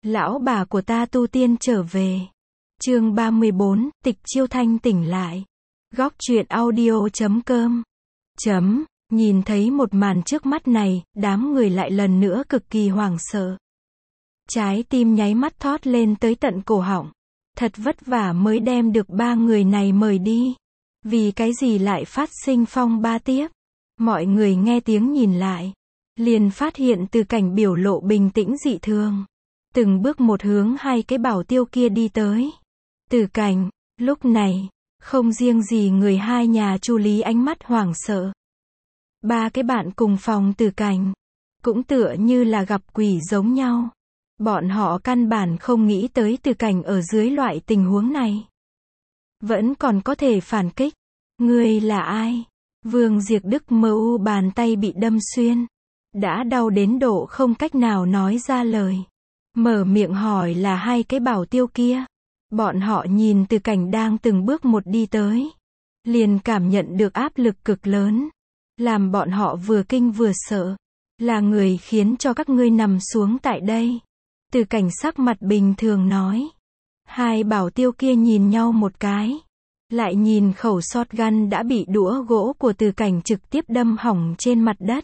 Lão bà của ta tu tiên trở về. Chương 34, Tịch Chiêu Thanh tỉnh lại. Góc truyện audio.com. Nhìn thấy một màn trước mắt này, đám người lại lần nữa cực kỳ hoảng sợ. Trái tim nháy mắt thót lên tới tận cổ họng. Thật vất vả mới đem được ba người này mời đi. Vì cái gì lại phát sinh phong ba tiếp? Mọi người nghe tiếng nhìn lại. Liền phát hiện Từ Cảnh biểu lộ bình tĩnh dị thường. Từng bước một hướng hai cái bảo tiêu kia đi tới. Từ Cảnh, lúc này, không riêng gì người hai nhà Chu Lý ánh mắt hoảng sợ. Ba cái bạn cùng phòng Từ Cảnh, cũng tựa như là gặp quỷ giống nhau. Bọn họ căn bản không nghĩ tới Từ Cảnh ở dưới loại tình huống này. Vẫn còn có thể phản kích. Ngươi là ai? Vương Diệp Đức mơ u bàn tay bị đâm xuyên. Đã đau đến độ không cách nào nói ra lời. Mở miệng hỏi là hai cái bảo tiêu kia. Bọn họ nhìn Từ Cảnh đang từng bước một đi tới. Liền cảm nhận được áp lực cực lớn. Làm bọn họ vừa kinh vừa sợ. Là người khiến cho các ngươi nằm xuống tại đây. Từ Cảnh sắc mặt bình thường nói. Hai bảo tiêu kia nhìn nhau một cái. Lại nhìn khẩu shotgun đã bị đũa gỗ của Từ Cảnh trực tiếp đâm hỏng trên mặt đất.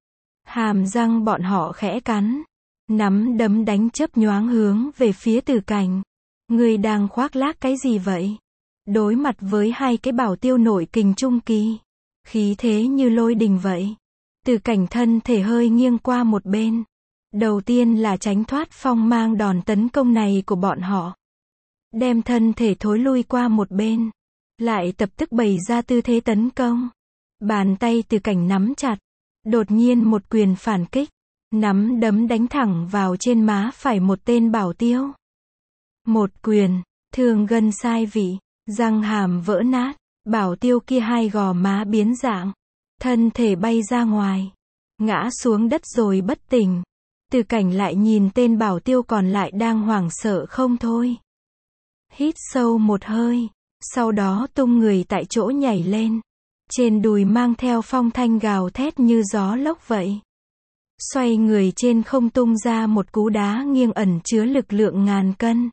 Hàm răng bọn họ khẽ cắn. Nắm đấm đánh chớp nhoáng hướng về phía Từ Cảnh. Ngươi đang khoác lác cái gì vậy? Đối mặt với hai cái bảo tiêu nội kình trung kỳ. Khí thế như lôi đình vậy. Từ Cảnh thân thể hơi nghiêng qua một bên. Đầu tiên là tránh thoát phong mang đòn tấn công này của bọn họ. Đem thân thể thối lui qua một bên. Lại tập tức bày ra tư thế tấn công. Bàn tay Từ Cảnh nắm chặt. Đột nhiên một quyền phản kích. Nắm đấm đánh thẳng vào trên má phải một tên bảo tiêu. Một quyền, thương gân sai vị, răng hàm vỡ nát. Bảo tiêu kia hai gò má biến dạng. Thân thể bay ra ngoài. Ngã xuống đất rồi bất tỉnh. Từ Cảnh lại nhìn tên bảo tiêu còn lại đang hoảng sợ không thôi. Hít sâu một hơi. Sau đó tung người tại chỗ nhảy lên. Trên đùi mang theo phong thanh gào thét như gió lốc vậy. Xoay người trên không tung ra một cú đá nghiêng ẩn chứa lực lượng ngàn cân.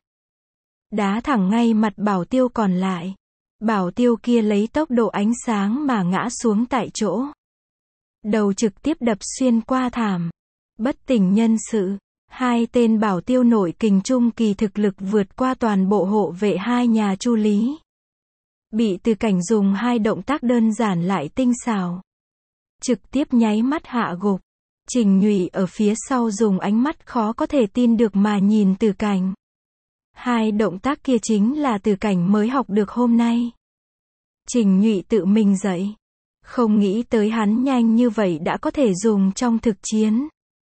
Đá thẳng ngay mặt bảo tiêu còn lại. Bảo tiêu kia lấy tốc độ ánh sáng mà ngã xuống tại chỗ. Đầu trực tiếp đập xuyên qua thảm. Bất tỉnh nhân sự. Hai tên bảo tiêu nội kình trung kỳ thực lực vượt qua toàn bộ hộ vệ hai nhà Chu Lý. Bị Từ Cảnh dùng hai động tác đơn giản lại tinh xảo. Trực tiếp nháy mắt hạ gục. Trình Nhụy ở phía sau dùng ánh mắt khó có thể tin được mà nhìn Từ Cảnh. Hai động tác kia chính là Từ Cảnh mới học được hôm nay. Trình Nhụy tự mình dậy. Không nghĩ tới hắn nhanh như vậy đã có thể dùng trong thực chiến.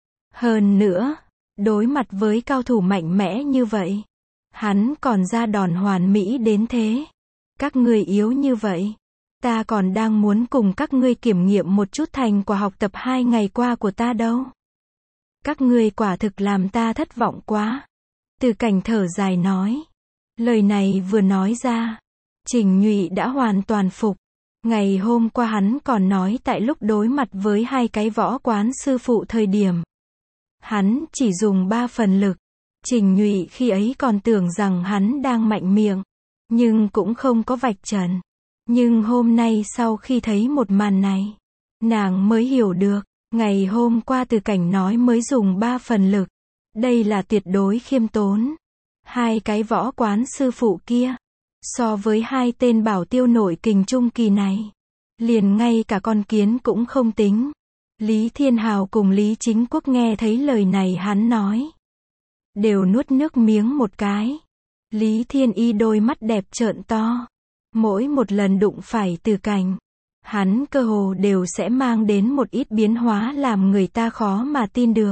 Hơn nữa, đối mặt với cao thủ mạnh mẽ như vậy, hắn còn ra đòn hoàn mỹ đến thế. Các ngươi yếu như vậy. Ta còn đang muốn cùng các ngươi kiểm nghiệm một chút thành quả học tập 2 ngày qua của ta đâu. Các ngươi quả thực làm ta thất vọng quá. Từ Cảnh thở dài nói. Lời này vừa nói ra. Trình Nhụy đã hoàn toàn phục. Ngày hôm qua hắn còn nói tại lúc đối mặt với hai cái võ quán sư phụ thời điểm. Hắn chỉ dùng 3 phần lực. Trình Nhụy khi ấy còn tưởng rằng hắn đang mạnh miệng. Nhưng cũng không có vạch trần. Nhưng hôm nay sau khi thấy một màn này, nàng mới hiểu được, ngày hôm qua Từ Cảnh nói mới dùng 3 phần lực. Đây là tuyệt đối khiêm tốn. Hai cái võ quán sư phụ kia, so với hai tên bảo tiêu nội kình trung kỳ này, liền ngay cả con kiến cũng không tính. Lý Thiên Hào cùng Lý Chính Quốc nghe thấy lời này hắn nói. Đều nuốt nước miếng một cái. Lý Thiên Y đôi mắt đẹp trợn to. Mỗi một lần đụng phải Từ Cảnh, hắn cơ hồ đều sẽ mang đến một ít biến hóa làm người ta khó mà tin được.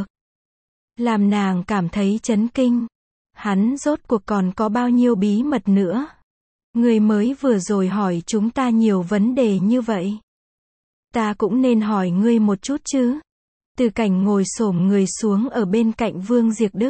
Làm nàng cảm thấy chấn kinh. Hắn rốt cuộc còn có bao nhiêu bí mật nữa. Người mới vừa rồi hỏi chúng ta nhiều vấn đề như vậy. Ta cũng nên hỏi ngươi một chút chứ. Từ Cảnh ngồi xổm người xuống ở bên cạnh Vương Diệp Đức.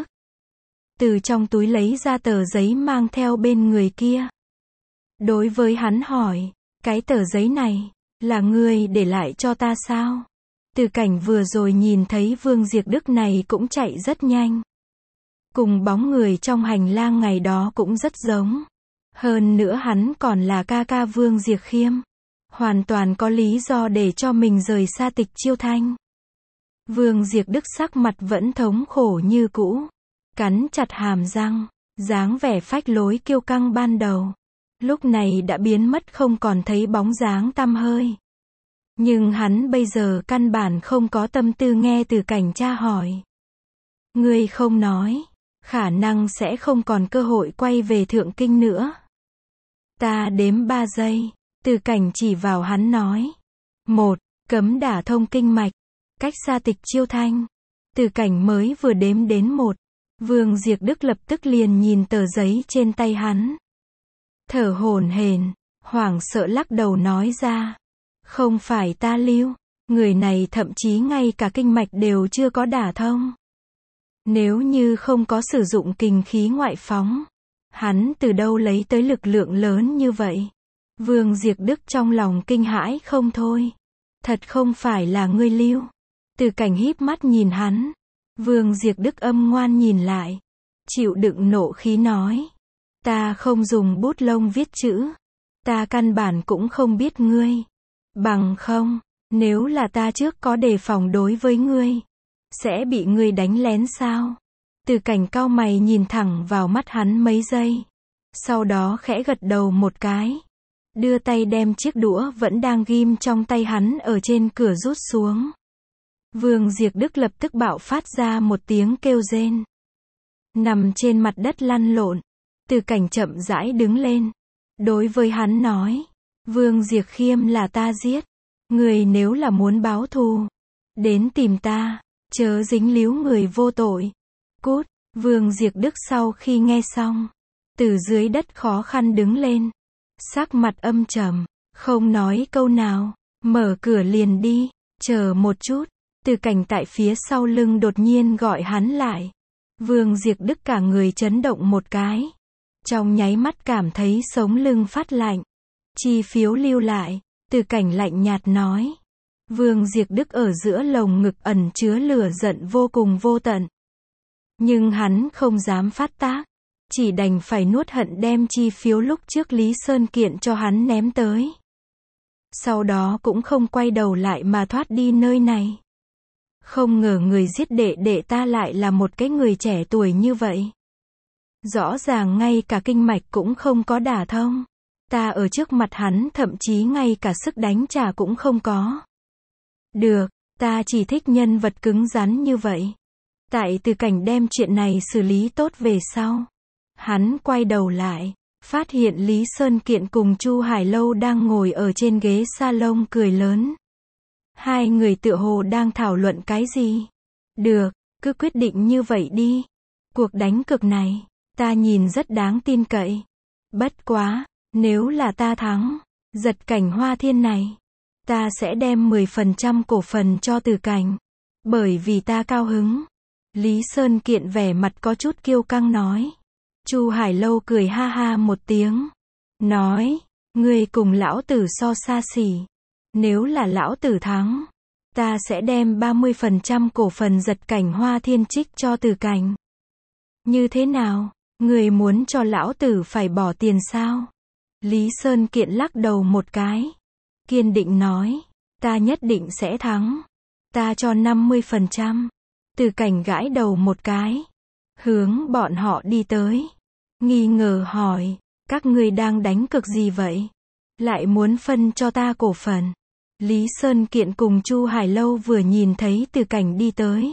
Từ trong túi lấy ra tờ giấy mang theo bên người kia. Đối với hắn hỏi, cái tờ giấy này, là ngươi để lại cho ta sao? Từ Cảnh vừa rồi nhìn thấy Vương Diệp Đức này cũng chạy rất nhanh. cùng bóng người trong hành lang ngày đó cũng rất giống. Hơn nữa hắn còn là ca ca Vương Diệp Khiêm. Hoàn toàn có lý do để cho mình rời xa Tịch Chiêu Thanh. Vương Diệp Đức sắc mặt vẫn thống khổ như cũ. Cắn chặt hàm răng, dáng vẻ phách lối kiêu căng ban đầu. Lúc này đã biến mất không còn thấy bóng dáng tăm hơi. Nhưng hắn bây giờ căn bản không có tâm tư nghe Từ Cảnh tra hỏi. Ngươi không nói, khả năng sẽ không còn cơ hội quay về Thượng Kinh nữa. Ta đếm 3 giây, Từ Cảnh chỉ vào hắn nói. 1. Cấm đả thông kinh mạch, cách xa Tịch Chiêu Thanh. Từ Cảnh mới vừa đếm đến 1. Vương Diệp Đức lập tức liền nhìn tờ giấy trên tay hắn. Thở hổn hển, hoảng sợ lắc đầu nói ra. Không phải ta lưu, người này thậm chí ngay cả kinh mạch đều chưa có đả thông. Nếu như không có sử dụng kình khí ngoại phóng, hắn từ đâu lấy tới lực lượng lớn như vậy? Vương Diệp Đức trong lòng kinh hãi không thôi. Thật không phải là ngươi lưu. Từ Cảnh híp mắt nhìn hắn. Vương Diệp Đức âm ngoan nhìn lại. Chịu đựng nộ khí nói. Ta không dùng bút lông viết chữ. Ta căn bản cũng không biết ngươi. Bằng không, nếu là ta trước có đề phòng đối với ngươi, sẽ bị ngươi đánh lén sao? Từ Cảnh cau mày nhìn thẳng vào mắt hắn mấy giây. Sau đó khẽ gật đầu một cái. Đưa tay đem chiếc đũa vẫn đang ghim trong tay hắn ở trên cửa rút xuống. Vương Diệp Đức lập tức bạo phát ra một tiếng kêu rên. Nằm trên mặt đất lăn lộn. Từ Cảnh chậm rãi đứng lên. Đối với hắn nói. Vương Diệp Khiêm là ta giết. Người nếu là muốn báo thù, đến tìm ta, chớ dính líu người vô tội. Cút. Vương Diệp Đức sau khi nghe xong, từ dưới đất khó khăn đứng lên. Sắc mặt âm trầm, không nói câu nào, mở cửa liền đi. Chờ một chút. Từ Cảnh tại phía sau lưng đột nhiên gọi hắn lại. Vương Diệp Đức cả người chấn động một cái. Trong nháy mắt cảm thấy sống lưng phát lạnh. Chi phiếu lưu lại. Từ Cảnh lạnh nhạt nói. Vương Diệp Đức ở giữa lồng ngực ẩn chứa lửa giận vô cùng vô tận. Nhưng hắn không dám phát tác. Chỉ đành phải nuốt hận đem chi phiếu lúc trước Lý Sơn kiện cho hắn ném tới. Sau đó cũng không quay đầu lại mà thoát đi nơi này. Không ngờ người giết đệ đệ ta lại là một cái người trẻ tuổi như vậy. Rõ ràng ngay cả kinh mạch cũng không có đả thông. Ta ở trước mặt hắn thậm chí ngay cả sức đánh trả cũng không có. Được, ta chỉ thích nhân vật cứng rắn như vậy. Tại Từ Cảnh đem chuyện này xử lý tốt về sau. Hắn quay đầu lại, phát hiện Lý Sơn Kiện cùng Chu Hải Lâu đang ngồi ở trên ghế salon cười lớn. Hai người tựa hồ đang thảo luận cái gì. Được, cứ quyết định như vậy đi. Cuộc đánh cược này, ta nhìn rất đáng tin cậy. Bất quá, nếu là ta thắng, Giật Cảnh Hoa Thiên này, ta sẽ đem 10% cổ phần cho Từ Cảnh. Bởi vì ta cao hứng. Lý Sơn Kiện vẻ mặt có chút kiêu căng nói. Chu Hải Lâu cười ha ha một tiếng. Nói, ngươi cùng lão tử so xa xỉ. Nếu là lão tử thắng, ta sẽ đem 30% cổ phần Giật Cảnh Hoa Thiên trích cho Từ Cảnh. Như thế nào, người muốn cho lão tử phải bỏ tiền sao? Lý Sơn Kiện lắc đầu một cái. Kiên định nói, ta nhất định sẽ thắng. Ta cho 50%. Từ Cảnh gãi đầu một cái. Hướng bọn họ đi tới. Nghi ngờ hỏi, các ngươi đang đánh cược gì vậy? Lại muốn phân cho ta cổ phần. Lý Sơn Kiện cùng Chu Hải Lâu vừa nhìn thấy Từ Cảnh đi tới.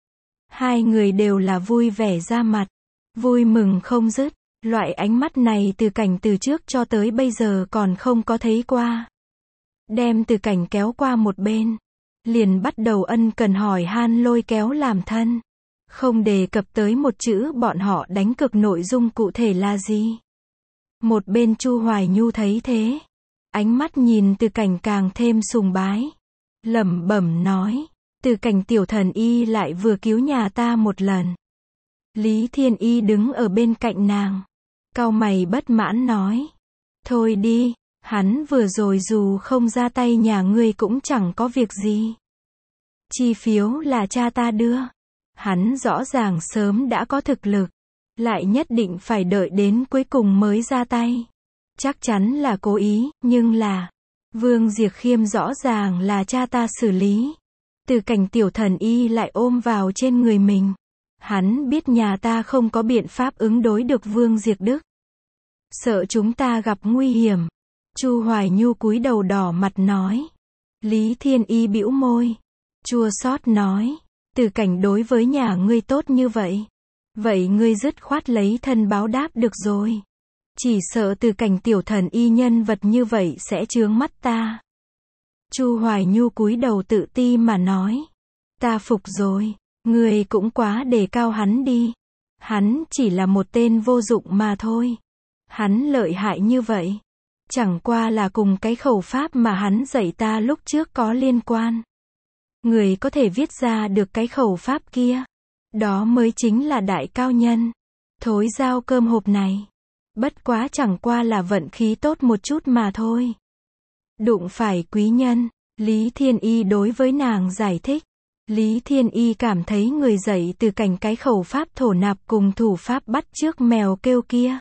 Hai người đều là vui vẻ ra mặt. Vui mừng không dứt. Loại ánh mắt này Từ Cảnh từ trước cho tới bây giờ còn không có thấy qua. Đem Từ Cảnh kéo qua một bên. Liền bắt đầu ân cần hỏi han lôi kéo làm thân. Không đề cập tới một chữ bọn họ đánh cược nội dung cụ thể là gì. Một bên Chu Hoài Nhu thấy thế. Ánh mắt nhìn Từ Cảnh càng thêm sùng bái. Lẩm bẩm nói. Từ Cảnh tiểu thần y lại vừa cứu nhà ta một lần. Lý Thiên Y đứng ở bên cạnh nàng. Cau mày bất mãn nói. Thôi đi, hắn vừa rồi dù không ra tay nhà ngươi cũng chẳng có việc gì. Chi phiếu là cha ta đưa. Hắn rõ ràng sớm đã có thực lực. lại nhất định phải đợi đến cuối cùng mới ra tay. Chắc chắn là cố ý, nhưng là Vương Diệp Khiêm rõ ràng là cha ta xử lý. Từ Cảnh tiểu thần y lại ôm vào trên người mình. Hắn biết nhà ta không có biện pháp ứng đối được Vương Diệp Đức. Sợ chúng ta gặp nguy hiểm. Chu Hoài Nhu cúi đầu đỏ mặt nói. Lý Thiên Y bĩu môi. Chua xót nói. Từ Cảnh đối với nhà ngươi tốt như vậy. Vậy ngươi dứt khoát lấy thân báo đáp được rồi. Chỉ sợ Từ Cảnh tiểu thần y nhân vật như vậy sẽ chướng mắt ta. Chu Hoài Nhu cúi đầu tự ti mà nói. Ta phục rồi. Ngươi cũng quá đề cao hắn đi. Hắn chỉ là một tên vô dụng mà thôi. Hắn lợi hại như vậy. Chẳng qua là cùng cái khẩu pháp mà hắn dạy ta lúc trước có liên quan. Người có thể viết ra được cái khẩu pháp kia. Đó mới chính là đại cao nhân. Thối dao cơm hộp này. Bất quá chẳng qua là vận khí tốt một chút mà thôi. Đụng phải quý nhân. Lý Thiên Y đối với nàng giải thích. Lý Thiên Y cảm thấy người dạy Từ Cảnh cái khẩu pháp thổ nạp cùng thủ pháp bắt chước mèo kêu kia.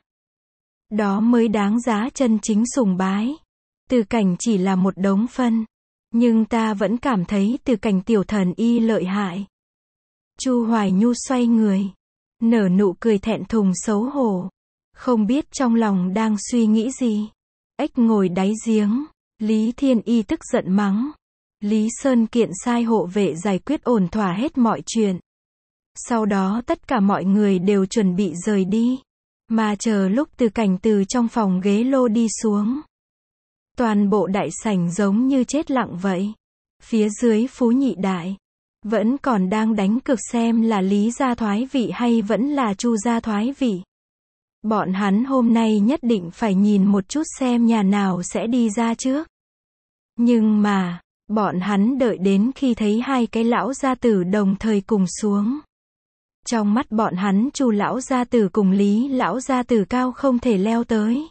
Đó mới đáng giá chân chính sùng bái. Từ Cảnh chỉ là một đống phân. Nhưng ta vẫn cảm thấy Từ Cảnh tiểu thần y lợi hại. Chu Hoài Nhu xoay người. Nở nụ cười thẹn thùng xấu hổ. Không biết trong lòng đang suy nghĩ gì. Ếch ngồi đáy giếng. Lý Thiên Y tức giận mắng. Lý Sơn kiện sai hộ vệ giải quyết ổn thỏa hết mọi chuyện. Sau đó tất cả mọi người đều chuẩn bị rời đi. Mà chờ lúc Từ Cảnh từ trong phòng ghế lô đi xuống. Toàn bộ đại sảnh giống như chết lặng vậy. Phía dưới Phú Nhị Đại. Vẫn còn đang đánh cược xem là Lý gia thoái vị hay vẫn là Chu gia thoái vị. Bọn hắn hôm nay nhất định phải nhìn một chút xem nhà nào sẽ đi ra trước. Nhưng mà, bọn hắn đợi đến khi thấy hai cái lão gia tử đồng thời cùng xuống. Trong mắt bọn hắn Chu lão gia tử cùng Lý lão gia tử cao không thể leo tới.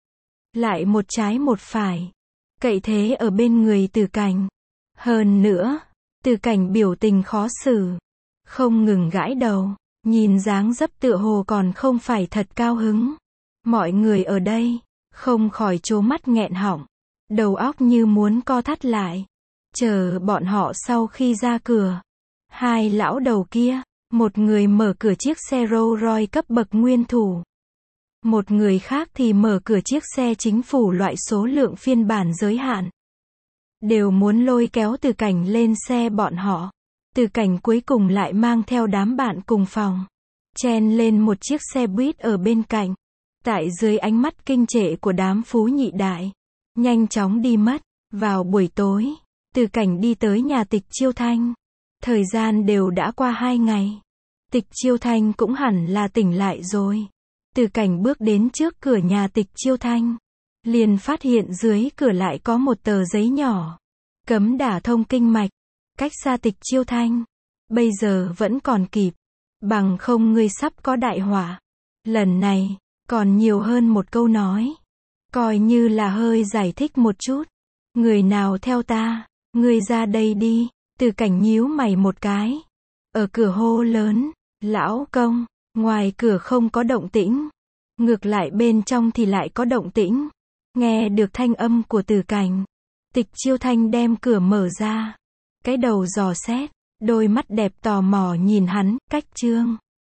Lại một trái một phải. Cậy thế ở bên người Từ Cảnh. Hơn nữa, Từ Cảnh biểu tình khó xử. Không ngừng gãi đầu. Nhìn dáng dấp tựa hồ còn không phải thật cao hứng. Mọi người ở đây, không khỏi trố mắt nghẹn họng. Đầu óc như muốn co thắt lại. Chờ bọn họ sau khi ra cửa. Hai lão đầu kia, một người mở cửa chiếc xe Rolls Royce cấp bậc nguyên thủ. Một người khác thì mở cửa chiếc xe chính phủ loại số lượng phiên bản giới hạn. Đều muốn lôi kéo Từ Cảnh lên xe bọn họ. Từ Cảnh cuối cùng lại mang theo đám bạn cùng phòng. Chen lên một chiếc xe buýt ở bên cạnh. Tại dưới ánh mắt kinh trệ của đám Phú Nhị Đại. Nhanh chóng đi mất. Vào buổi tối, Từ Cảnh đi tới nhà Tịch Chiêu Thanh. Thời gian đều đã qua 2 ngày. Tịch Chiêu Thanh cũng hẳn là tỉnh lại rồi. Từ Cảnh bước đến trước cửa nhà Tịch Chiêu Thanh. Liền phát hiện dưới cửa lại có một tờ giấy nhỏ. Cấm đả thông kinh mạch. Cách xa Tịch Chiêu Thanh. Bây giờ vẫn còn kịp. Bằng không ngươi sắp có đại họa. Lần này, còn nhiều hơn một câu nói. Coi như là hơi giải thích một chút. Người nào theo ta, ngươi ra đây đi. Từ Cảnh nhíu mày một cái. Ở cửa hô lớn. Lão công, ngoài cửa không có động tĩnh. Ngược lại bên trong thì lại có động tĩnh. Nghe được thanh âm của Từ Cảnh. Tịch Chiêu Thanh đem cửa mở ra. Cái đầu dò xét. Đôi mắt đẹp tò mò nhìn hắn, cách chương.